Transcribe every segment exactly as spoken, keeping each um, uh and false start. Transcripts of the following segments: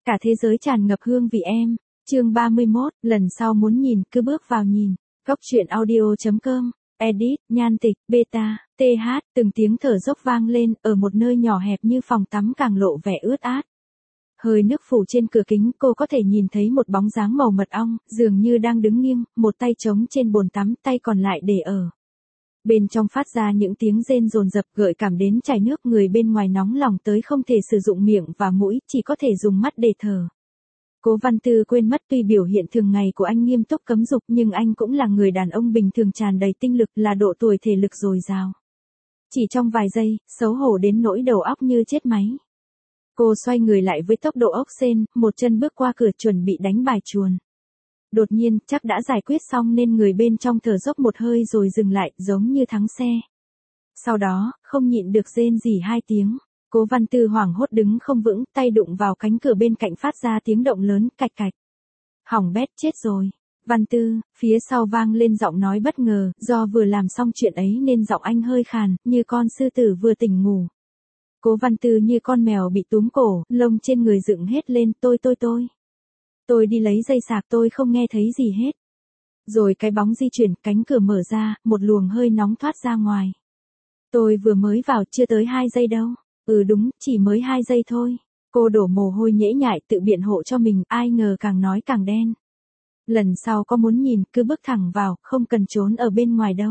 Cả thế giới tràn ngập hương vị em. Chương ba mươi mốt, lần sau muốn nhìn cứ bước vào nhìn. Góc truyện audio chấm com. Edit, Nhan Tịch, Beta, tê hát, từng tiếng thở dốc vang lên, ở một nơi nhỏ hẹp như phòng tắm càng lộ vẻ ướt át. Hơi nước phủ trên cửa kính, cô có thể nhìn thấy một bóng dáng màu mật ong, dường như đang đứng nghiêng, một tay trống trên bồn tắm, tay còn lại để ở. Bên trong phát ra những tiếng rên rồn rập gợi cảm đến chảy nước, người bên ngoài nóng lòng tới không thể sử dụng miệng và mũi, chỉ có thể dùng mắt để thở. Cố Văn Tư quên mất tuy biểu hiện thường ngày của anh nghiêm túc cấm dục nhưng anh cũng là người đàn ông bình thường tràn đầy tinh lực, là độ tuổi thể lực dồi dào. Chỉ trong vài giây, xấu hổ đến nỗi đầu óc như chết máy. Cô xoay người lại với tốc độ ốc sên, một chân bước qua cửa chuẩn bị đánh bài chuồn. Đột nhiên, chắc đã giải quyết xong nên người bên trong thở dốc một hơi rồi dừng lại, giống như thắng xe. Sau đó, không nhịn được rên rỉ hai tiếng. Cố Văn Tư hoảng hốt đứng không vững, tay đụng vào cánh cửa bên cạnh phát ra tiếng động lớn, cạch cạch. Hỏng bét, chết rồi. Văn Tư, phía sau vang lên giọng nói bất ngờ, do vừa làm xong chuyện ấy nên giọng anh hơi khàn, như con sư tử vừa tỉnh ngủ. Cố Văn Tư như con mèo bị túm cổ, lông trên người dựng hết lên, tôi tôi tôi. Tôi đi lấy dây sạc, tôi không nghe thấy gì hết. Rồi cái bóng di chuyển, cánh cửa mở ra, một luồng hơi nóng thoát ra ngoài. Tôi vừa mới vào, chưa tới hai giây đâu. Ừ đúng, chỉ mới hai giây thôi. Cô đổ mồ hôi nhễ nhại tự biện hộ cho mình, ai ngờ càng nói càng đen. Lần sau có muốn nhìn, cứ bước thẳng vào, không cần trốn ở bên ngoài đâu.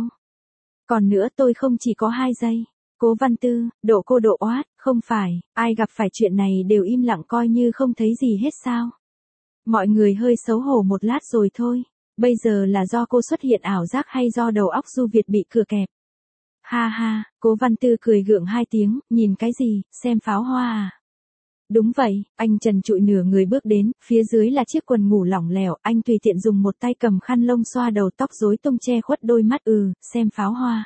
Còn nữa, tôi không chỉ có hai giây. Cố Văn Tư, độ cô độ oát, không phải, ai gặp phải chuyện này đều im lặng coi như không thấy gì hết sao. Mọi người hơi xấu hổ một lát rồi thôi. Bây giờ là do cô xuất hiện ảo giác hay do đầu óc Du Việt bị cửa kẹp? Ha ha, Cố Văn Tư cười gượng hai tiếng, nhìn cái gì, xem pháo hoa à? Đúng vậy, anh trần trụi nửa người bước đến, phía dưới là chiếc quần ngủ lỏng lẻo, anh tùy tiện dùng một tay cầm khăn lông xoa đầu tóc rối tung che khuất đôi mắt, ừ, xem pháo hoa.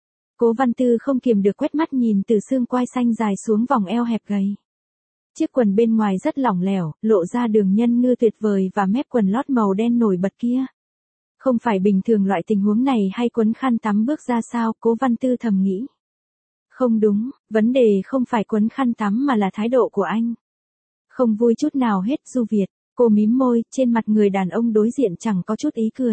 Cố Văn Tư không kiềm được quét mắt nhìn từ xương quai xanh dài xuống vòng eo hẹp gầy. Chiếc quần bên ngoài rất lỏng lẻo, lộ ra đường nhân ngư tuyệt vời và mép quần lót màu đen nổi bật kia. Không phải bình thường loại tình huống này hay quấn khăn tắm bước ra sao, Cố Văn Tư thầm nghĩ. Không đúng, vấn đề không phải quấn khăn tắm mà là thái độ của anh. Không vui chút nào hết. Du Việt, cô mím môi, trên mặt người đàn ông đối diện chẳng có chút ý cười.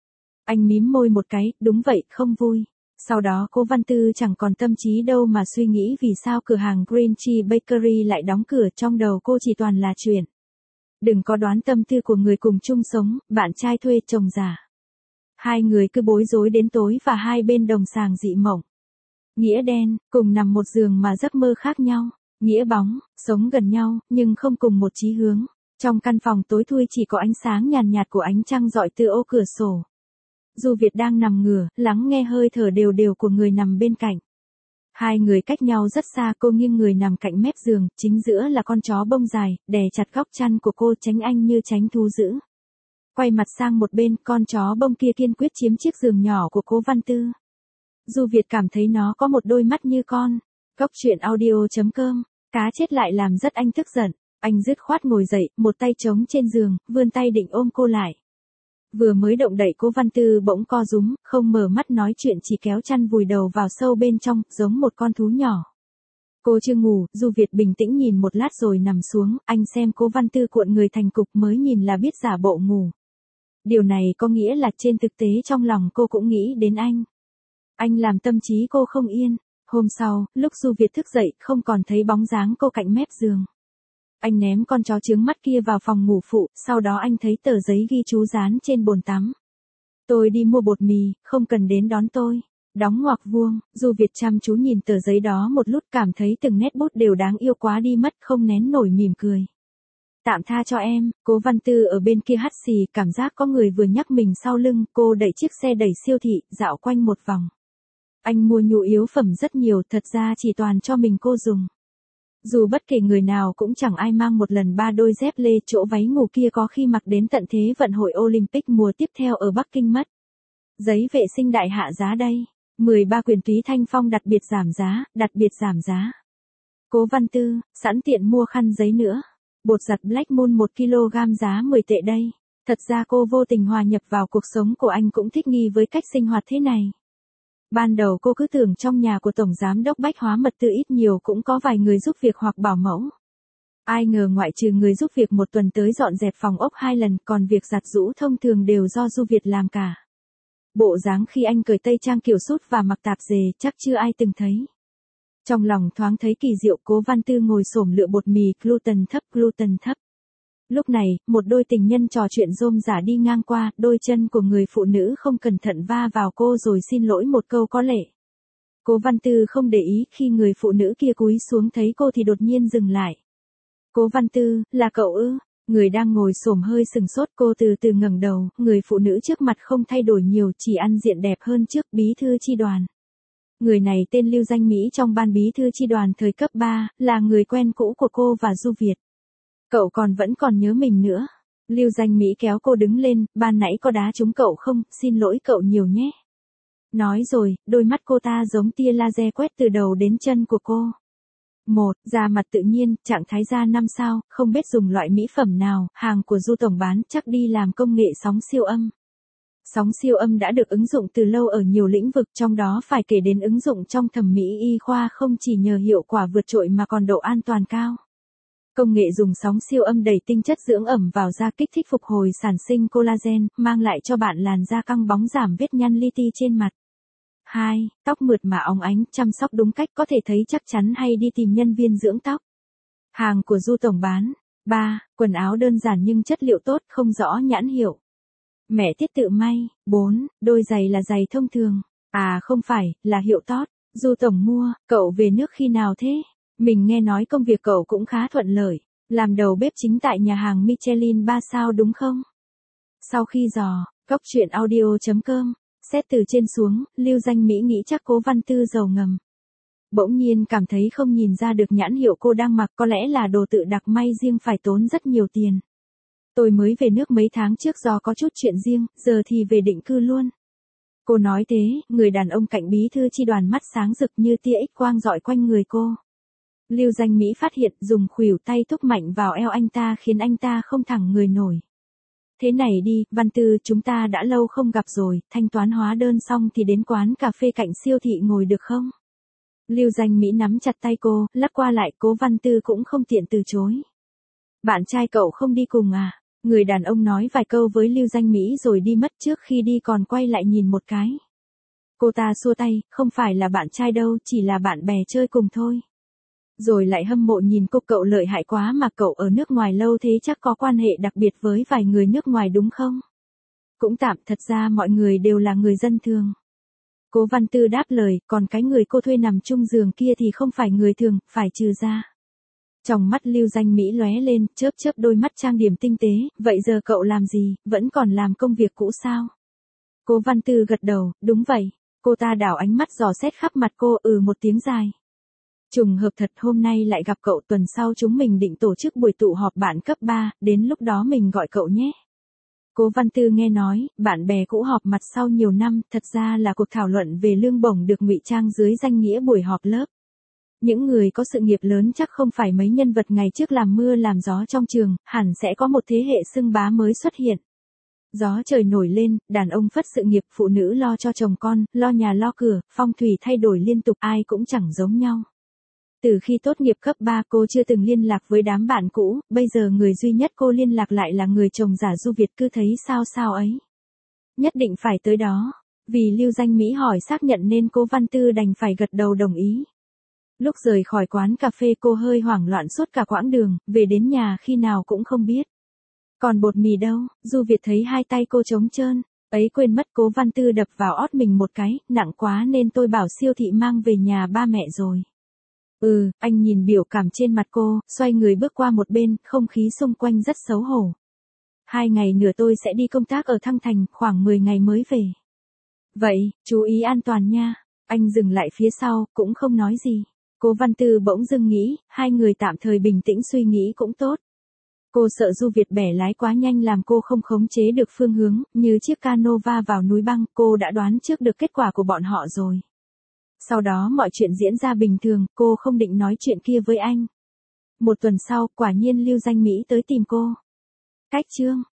Anh mím môi một cái, đúng vậy, không vui. Sau đó Cố Văn Tư chẳng còn tâm trí đâu mà suy nghĩ vì sao cửa hàng Green Tree Bakery lại đóng cửa, trong đầu cô chỉ toàn là chuyện. Đừng có đoán tâm tư của người cùng chung sống, bạn trai thuê chồng giả. Hai người cứ bối rối đến tối và hai bên đồng sàng dị mộng. Nghĩa đen, cùng nằm một giường mà giấc mơ khác nhau. Nghĩa bóng, sống gần nhau, nhưng không cùng một chí hướng. Trong căn phòng tối thui chỉ có ánh sáng nhàn nhạt của ánh trăng rọi từ ô cửa sổ. Du Việt đang nằm ngửa, lắng nghe hơi thở đều đều của người nằm bên cạnh. Hai người cách nhau rất xa, cô nghiêng người nằm cạnh mép giường, chính giữa là con chó bông dài, đè chặt góc chăn của cô tránh anh như tránh thú dữ. Quay mặt sang một bên, con chó bông kia kiên quyết chiếm chiếc giường nhỏ của Cố Văn Tư. Du Việt cảm thấy nó có một đôi mắt như con. Góc truyện audio chấm com. Cá chết lại làm rất anh tức giận. Anh dứt khoát ngồi dậy, một tay trống trên giường, vươn tay định ôm cô lại. Vừa mới động đậy Cố Văn Tư bỗng co rúm, không mở mắt nói chuyện, chỉ kéo chăn vùi đầu vào sâu bên trong, giống một con thú nhỏ. Cô chưa ngủ, Du Việt bình tĩnh nhìn một lát rồi nằm xuống, anh xem Cố Văn Tư cuộn người thành cục mới nhìn là biết giả bộ ngủ. Điều này có nghĩa là trên thực tế trong lòng cô cũng nghĩ đến anh. Anh làm tâm trí cô không yên. Hôm sau, lúc Du Việt thức dậy, không còn thấy bóng dáng cô cạnh mép giường. Anh ném con chó chướng mắt kia vào phòng ngủ phụ, sau đó anh thấy tờ giấy ghi chú dán trên bồn tắm. Tôi đi mua bột mì, không cần đến đón tôi. Đóng ngoặc vuông, Du Việt chăm chú nhìn tờ giấy đó một lúc, cảm thấy từng nét bút đều đáng yêu quá đi mất, không nén nổi mỉm cười. Tạm tha cho em. Cố Văn Tư ở bên kia hắt xì, cảm giác có người vừa nhắc mình sau lưng, cô đẩy chiếc xe đẩy siêu thị, dạo quanh một vòng. Anh mua nhu yếu phẩm rất nhiều, thật ra chỉ toàn cho mình cô dùng. Dù bất kể người nào cũng chẳng ai mang một lần ba đôi dép lê, chỗ váy ngủ kia có khi mặc đến tận Thế vận hội Olympic mùa tiếp theo ở Bắc Kinh mất. Giấy vệ sinh đại hạ giá đây. mười ba quyển Túy Thanh Phong đặc biệt giảm giá, đặc biệt giảm giá. Cố Văn Tư, sẵn tiện mua khăn giấy nữa. Bột giặt Black Moon một ki lô gam giá mười tệ đây. Thật ra cô vô tình hòa nhập vào cuộc sống của anh, cũng thích nghi với cách sinh hoạt thế này. Ban đầu cô cứ tưởng trong nhà của Tổng Giám đốc Bách Hóa Mật Tư ít nhiều cũng có vài người giúp việc hoặc bảo mẫu. Ai ngờ ngoại trừ người giúp việc một tuần tới dọn dẹp phòng ốc hai lần, còn việc giặt giũ thông thường đều do Du Việt làm cả. Bộ dáng khi anh cởi tây trang kiểu sút và mặc tạp dề chắc chưa ai từng thấy. Trong lòng thoáng thấy kỳ diệu, Cố Văn Tư ngồi xổm lựa bột mì gluten thấp gluten thấp. Lúc này, một đôi tình nhân trò chuyện rôm rả đi ngang qua, đôi chân của người phụ nữ không cẩn thận va vào cô rồi xin lỗi một câu có lệ. Cố Văn Tư không để ý, khi người phụ nữ kia cúi xuống thấy cô thì đột nhiên dừng lại. Cố Văn Tư, là cậu ư? Người đang ngồi xổm hơi sừng sốt, cô từ từ ngẩng đầu, người phụ nữ trước mặt không thay đổi nhiều, chỉ ăn diện đẹp hơn trước, bí thư chi đoàn. Người này tên Lưu Danh Mỹ, trong ban bí thư chi đoàn thời cấp ba, là người quen cũ của cô và Du Việt. Cậu còn vẫn còn nhớ mình nữa. Lưu Danh Mỹ kéo cô đứng lên, ban nãy có đá trúng cậu không, xin lỗi cậu nhiều nhé. Nói rồi, đôi mắt cô ta giống tia laser quét từ đầu đến chân của cô. Một, da mặt tự nhiên, trạng thái da năm sao, không biết dùng loại mỹ phẩm nào, hàng của Du tổng bán, chắc đi làm công nghệ sóng siêu âm. Sóng siêu âm đã được ứng dụng từ lâu ở nhiều lĩnh vực, trong đó phải kể đến ứng dụng trong thẩm mỹ y khoa, không chỉ nhờ hiệu quả vượt trội mà còn độ an toàn cao. Công nghệ dùng sóng siêu âm đẩy tinh chất dưỡng ẩm vào da, kích thích phục hồi sản sinh collagen, mang lại cho bạn làn da căng bóng, giảm vết nhăn li ti trên mặt. Hai, tóc mượt mà óng ánh, chăm sóc đúng cách, có thể thấy chắc chắn hay đi tìm nhân viên dưỡng tóc. Hàng của Du tổng bán. Ba, quần áo đơn giản nhưng chất liệu tốt, không rõ nhãn hiệu. Mẹ Tiết tự may. Bốn, đôi giày là giày thông thường. À không phải, là hiệu tốt. Du tổng mua. Cậu về nước khi nào thế? Mình nghe nói công việc cậu cũng khá thuận lợi. Làm đầu bếp chính tại nhà hàng Michelin ba sao đúng không? Sau khi dò, cóc truyện audio chấm com. Xét từ trên xuống, Lưu Danh Mỹ nghĩ chắc Cố Văn Tư giàu ngầm. Bỗng nhiên cảm thấy không nhìn ra được nhãn hiệu cô đang mặc, có lẽ là đồ tự đặc may riêng, phải tốn rất nhiều tiền. Tôi mới về nước mấy tháng trước do có chút chuyện riêng, giờ thì về định cư luôn. Cô nói thế, người đàn ông cạnh bí thư chi đoàn mắt sáng rực như tia X quang dọi quanh người cô. Lưu Danh Mỹ phát hiện, dùng khuỷu tay thúc mạnh vào eo anh ta khiến anh ta không thẳng người nổi. Thế này đi, Văn Tư, chúng ta đã lâu không gặp rồi, thanh toán hóa đơn xong thì đến quán cà phê cạnh siêu thị ngồi được không? Lưu Danh Mỹ nắm chặt tay cô, lắc qua lại, Cố Văn Tư cũng không tiện từ chối. Bạn trai cậu không đi cùng à? Người đàn ông nói vài câu với Lưu Danh Mỹ rồi đi mất, trước khi đi còn quay lại nhìn một cái. Cô ta xua tay, không phải là bạn trai đâu, chỉ là bạn bè chơi cùng thôi. Rồi lại hâm mộ nhìn cô, cậu lợi hại quá mà, cậu ở nước ngoài lâu thế chắc có quan hệ đặc biệt với vài người nước ngoài đúng không? Cũng tạm, thật ra mọi người đều là người dân thường. Cố Văn Tư đáp lời, còn cái người cô thuê nằm chung giường kia thì không phải người thường, phải trừ ra. Trong mắt Lưu Danh Mỹ lóe lên, chớp chớp đôi mắt trang điểm tinh tế, vậy giờ cậu làm gì, vẫn còn làm công việc cũ sao? Cố Văn Tư gật đầu, đúng vậy. Cô ta đảo ánh mắt dò xét khắp mặt cô, ừ một tiếng dài. Trùng hợp thật, hôm nay lại gặp cậu, tuần sau chúng mình định tổ chức buổi tụ họp bạn cấp ba, đến lúc đó mình gọi cậu nhé. Cố Văn Tư nghe nói, bạn bè cũ họp mặt sau nhiều năm, thật ra là cuộc thảo luận về lương bổng được ngụy trang dưới danh nghĩa buổi họp lớp. Những người có sự nghiệp lớn chắc không phải mấy nhân vật ngày trước làm mưa làm gió trong trường, hẳn sẽ có một thế hệ xưng bá mới xuất hiện. Gió trời nổi lên, đàn ông phất sự nghiệp, phụ nữ lo cho chồng con, lo nhà lo cửa, phong thủy thay đổi liên tục, ai cũng chẳng giống nhau. Từ khi tốt nghiệp cấp ba cô chưa từng liên lạc với đám bạn cũ, bây giờ người duy nhất cô liên lạc lại là người chồng giả Du Việt, cứ thấy sao sao ấy. Nhất định phải tới đó. Vì Lưu Danh Mỹ hỏi xác nhận nên Cố Văn Tư đành phải gật đầu đồng ý. Lúc rời khỏi quán cà phê cô hơi hoảng loạn suốt cả quãng đường, về đến nhà khi nào cũng không biết. Còn bột mì đâu, Du Việt thấy hai tay cô trống trơn, ấy quên mất. Cố Văn Tư đập vào ót mình một cái, nặng quá nên tôi bảo siêu thị mang về nhà ba mẹ rồi. Ừ, anh nhìn biểu cảm trên mặt cô, xoay người bước qua một bên, không khí xung quanh rất xấu hổ. Hai ngày nữa tôi sẽ đi công tác ở Thăng Thành, khoảng mười ngày mới về. Vậy, chú ý an toàn nha. Anh dừng lại phía sau, cũng không nói gì. Cố Văn Tư bỗng dưng nghĩ, hai người tạm thời bình tĩnh suy nghĩ cũng tốt. Cô sợ Du Việt bẻ lái quá nhanh làm cô không khống chế được phương hướng, như chiếc cano va vào núi băng, cô đã đoán trước được kết quả của bọn họ rồi. Sau đó mọi chuyện diễn ra bình thường, cô không định nói chuyện kia với anh. Một tuần sau, quả nhiên Lưu Danh Mỹ tới tìm cô. Cách chương